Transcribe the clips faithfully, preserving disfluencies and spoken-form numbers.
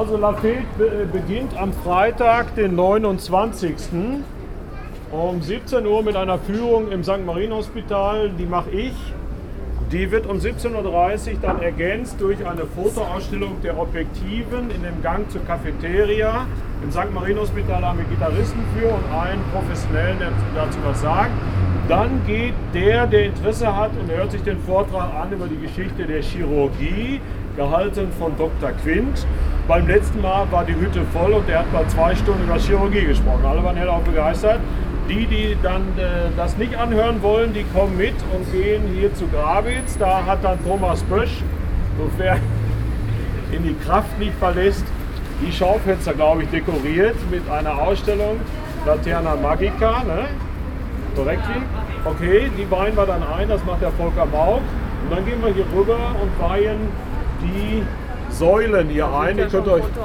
Also Lafayette be beginnt am Freitag, den neunundzwanzigsten um siebzehn Uhr mit einer Führung im Sankt Marien Hospital. Die mache ich. Die wird um siebzehn Uhr dreißig dann ergänzt durch eine Fotoausstellung der Objektiven in dem Gang zur Cafeteria. Im Sankt Marien Hospital haben wir Gitarristen für und einen Professionellen, der dazu was sagt. Dann geht der, der Interesse hat und hört sich den Vortrag an über die Geschichte der Chirurgie, gehalten von Doktor Quint. Beim letzten Mal war die Hütte voll und der hat mal zwei Stunden über Chirurgie gesprochen. Alle waren hellauf begeistert. Die, die dann äh, das nicht anhören wollen, die kommen mit und gehen hier zu Grawitz. Da hat dann Thomas Bösch, sofern in die Kraft nicht verlässt, die Schaufenster, glaube ich, dekoriert mit einer Ausstellung Laterna Magica. Ne? Korrekt? Okay, die weihen wir dann ein, das macht der Volker Mauk. Und dann gehen wir hier rüber und weihen die Säulen hier ein. Die könnt ihr euch,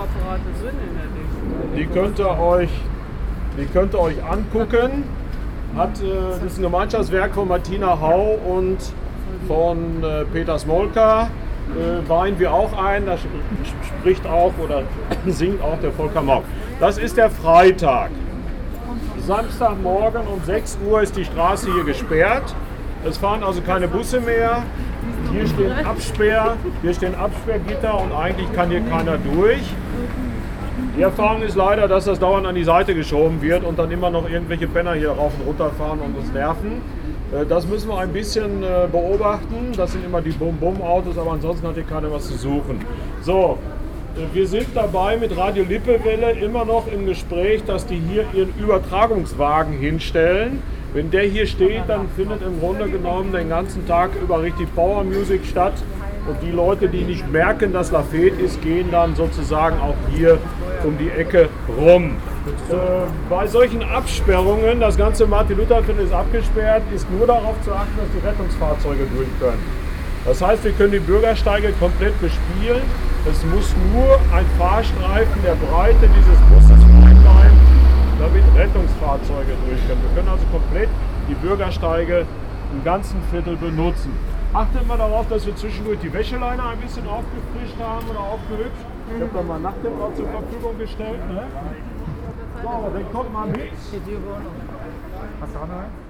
die könnt ihr euch Die könnt ihr euch angucken. Hat, äh, das ist ein Gemeinschaftswerk von Martina Hau und von äh, Peter Smolka. Äh, weihen wir auch ein. Da spricht auch oder singt auch der Volker Mauk. Das ist der Freitag. Samstagmorgen um sechs Uhr ist die Straße hier gesperrt. Es fahren also keine Busse mehr. Hier stehen Absperr, hier stehen Absperrgitter und eigentlich kann hier keiner durch. Die Erfahrung ist leider, dass das dauernd an die Seite geschoben wird und dann immer noch irgendwelche Penner hier rauf und runter fahren und uns nerven. Das müssen wir ein bisschen beobachten. Das sind immer die Bum-Bum-Autos, aber ansonsten hat hier keiner was zu suchen. So, wir sind dabei mit Radio Lippewelle immer noch im Gespräch, dass die hier ihren Übertragungswagen hinstellen. Wenn der hier steht, dann findet im Grunde genommen den ganzen Tag über richtig Power Music statt. Und die Leute, die nicht merken, dass Lafayette ist, gehen dann sozusagen auch hier um die Ecke rum. Äh, bei solchen Absperrungen, das ganze Martin-Luther-Viertel ist abgesperrt, ist nur darauf zu achten, dass die Rettungsfahrzeuge durch können. Das heißt, wir können die Bürgersteige komplett bespielen. Es muss nur ein Fahrstreifen der Breite dieses Busses frei sein, damit Rettungsfahrzeuge durch können. Wir können also komplett die Bürgersteige im ganzen Viertel benutzen. Achtet mal darauf, dass wir zwischendurch die Wäscheleine ein bisschen aufgefrischt haben oder aufgehübscht. Ich habe da mal Nachthemd auch zur Verfügung gestellt. Ne? So, dann kommt mal mit. Hast du auch noch einen?